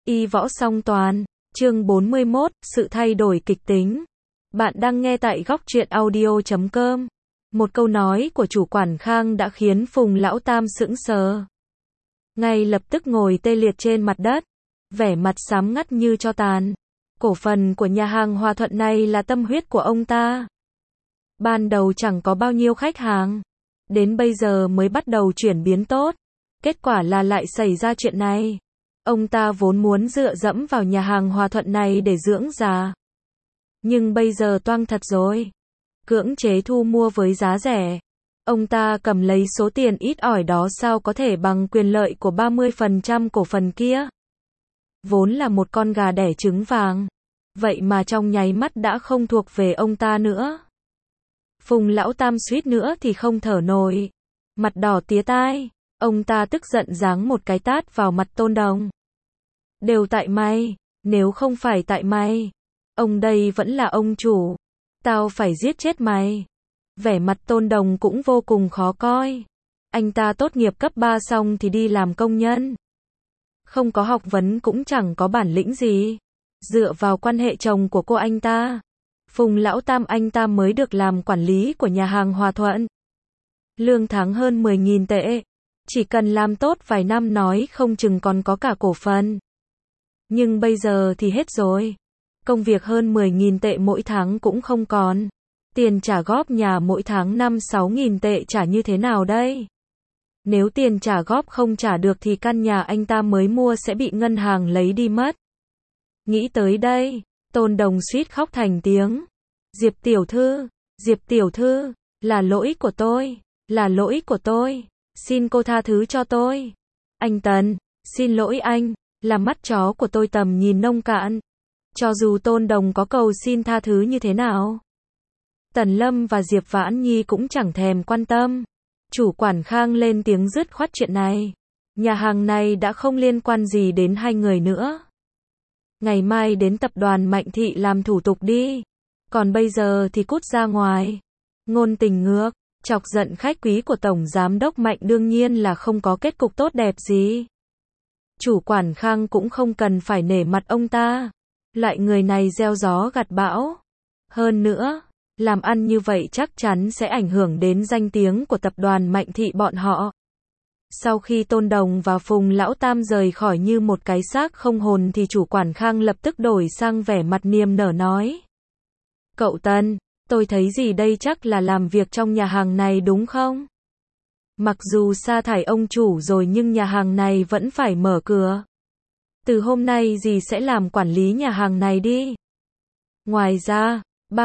Y võ song toàn, chương 41, sự thay đổi kịch tính. Bạn đang nghe tại góc truyện audio.com. Một câu nói của chủ quản Khang đã khiến Phùng Lão Tam sững sờ. Ngay lập tức ngồi tê liệt trên mặt đất, vẻ mặt xám ngắt như tro tàn. Cổ phần của nhà hàng Hòa Thuận này là tâm huyết của ông ta. Ban đầu chẳng có bao nhiêu khách hàng, đến bây giờ mới bắt đầu chuyển biến tốt. Kết quả là lại xảy ra chuyện này. Ông ta vốn muốn dựa dẫm vào nhà hàng Hòa Thuận này để dưỡng già. Nhưng bây giờ toang thật rồi. Cưỡng chế thu mua với giá rẻ. Ông ta cầm lấy số tiền ít ỏi đó sao có thể bằng quyền lợi của 30% cổ phần kia. Vốn là một con gà đẻ trứng vàng. Vậy mà trong nháy mắt đã không thuộc về ông ta nữa. Phùng Lão Tam suýt nữa thì không thở nổi. Mặt đỏ tía tai. Ông ta tức giận giáng một cái tát vào mặt Tôn Đồng. Đều tại mày, nếu không phải tại mày, ông đây vẫn là ông chủ. Tao phải giết chết mày. Vẻ mặt Tôn Đồng cũng vô cùng khó coi. Anh ta tốt nghiệp cấp 3 xong thì đi làm công nhân. Không có học vấn cũng chẳng có bản lĩnh gì. Dựa vào quan hệ chồng của cô anh ta, Phùng Lão Tam anh ta mới được làm quản lý của nhà hàng Hòa Thuận. Lương tháng hơn 10.000 tệ. Chỉ cần làm tốt vài năm nói không chừng còn có cả cổ phần. Nhưng bây giờ thì hết rồi. Công việc hơn 10.000 tệ mỗi tháng cũng không còn. Tiền trả góp nhà mỗi tháng 5-6.000 tệ trả như thế nào đây? Nếu tiền trả góp không trả được thì căn nhà anh ta mới mua sẽ bị ngân hàng lấy đi mất. Nghĩ tới đây, Tôn Đồng suýt khóc thành tiếng. Diệp tiểu thư, là lỗi của tôi, là lỗi của tôi. Xin cô tha thứ cho tôi. Anh Tần, xin lỗi anh, là mắt chó của tôi tầm nhìn nông cạn. Cho dù Tôn Đồng có cầu xin tha thứ như thế nào, Tần Lâm và Diệp Vãn Nhi cũng chẳng thèm quan tâm. Chủ quản Khang lên tiếng dứt khoát chuyện này. Nhà hàng này đã không liên quan gì đến hai người nữa. Ngày mai đến tập đoàn Mạnh Thị làm thủ tục đi. Còn bây giờ thì cút ra ngoài. Ngôn tình ngược. Chọc giận khách quý của Tổng Giám đốc Mạnh đương nhiên là không có kết cục tốt đẹp gì. Chủ quản Khang cũng không cần phải nể mặt ông ta. Loại người này gieo gió gặt bão. Hơn nữa, làm ăn như vậy chắc chắn sẽ ảnh hưởng đến danh tiếng của tập đoàn Mạnh Thị bọn họ. Sau khi Tôn Đồng và Phùng Lão Tam rời khỏi như một cái xác không hồn thì chủ quản Khang lập tức đổi sang vẻ mặt niềm nở nói. Cậu Tân, tôi thấy gì đây chắc là làm việc trong nhà hàng này đúng không? Mặc dù sa thải ông chủ rồi nhưng nhà hàng này vẫn phải mở cửa. Từ hôm nay dì sẽ làm quản lý nhà hàng này đi. Ngoài ra,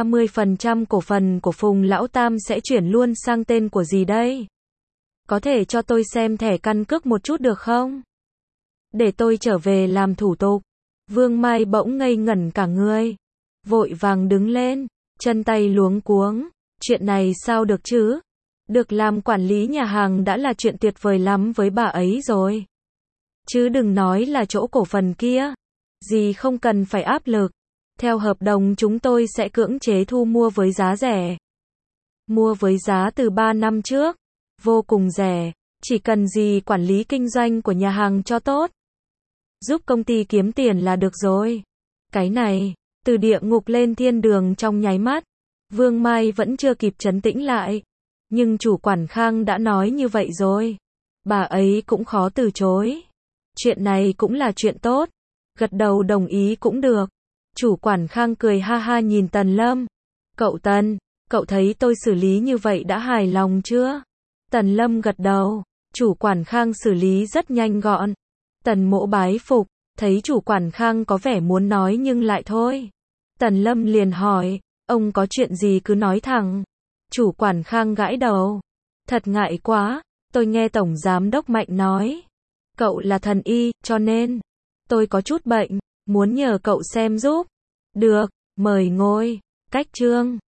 30% cổ phần của Phùng Lão Tam sẽ chuyển luôn sang tên của dì đây. Có thể cho tôi xem thẻ căn cước một chút được không? Để tôi trở về làm thủ tục. Vương Mai bỗng ngây ngẩn cả người. Vội vàng đứng lên. Chân tay luống cuống, chuyện này sao được chứ? Được làm quản lý nhà hàng đã là chuyện tuyệt vời lắm với bà ấy rồi. Chứ đừng nói là chỗ cổ phần kia. Dì không cần phải áp lực. Theo hợp đồng chúng tôi sẽ cưỡng chế thu mua với giá rẻ. Mua với giá từ 3 năm trước. Vô cùng rẻ. Chỉ cần dì quản lý kinh doanh của nhà hàng cho tốt. Giúp công ty kiếm tiền là được rồi. Cái này, từ địa ngục lên thiên đường trong nháy mắt. Vương Mai vẫn chưa kịp trấn tĩnh lại. Nhưng chủ quản Khang đã nói như vậy rồi. Bà ấy cũng khó từ chối. Chuyện này cũng là chuyện tốt. Gật đầu đồng ý cũng được. Chủ quản Khang cười ha ha nhìn Tần Lâm. Cậu Tần, cậu thấy tôi xử lý như vậy đã hài lòng chưa? Tần Lâm gật đầu. Chủ quản Khang xử lý rất nhanh gọn. Tần Mỗ bái phục. Thấy chủ quản Khang có vẻ muốn nói nhưng lại thôi. Tần Lâm liền hỏi, ông có chuyện gì cứ nói thẳng. Chủ quản Khang gãi đầu. Thật ngại quá, tôi nghe Tổng Giám đốc Mạnh nói. Cậu là thần y, cho nên, tôi có chút bệnh, muốn nhờ cậu xem giúp. Được, mời ngồi. Cách chương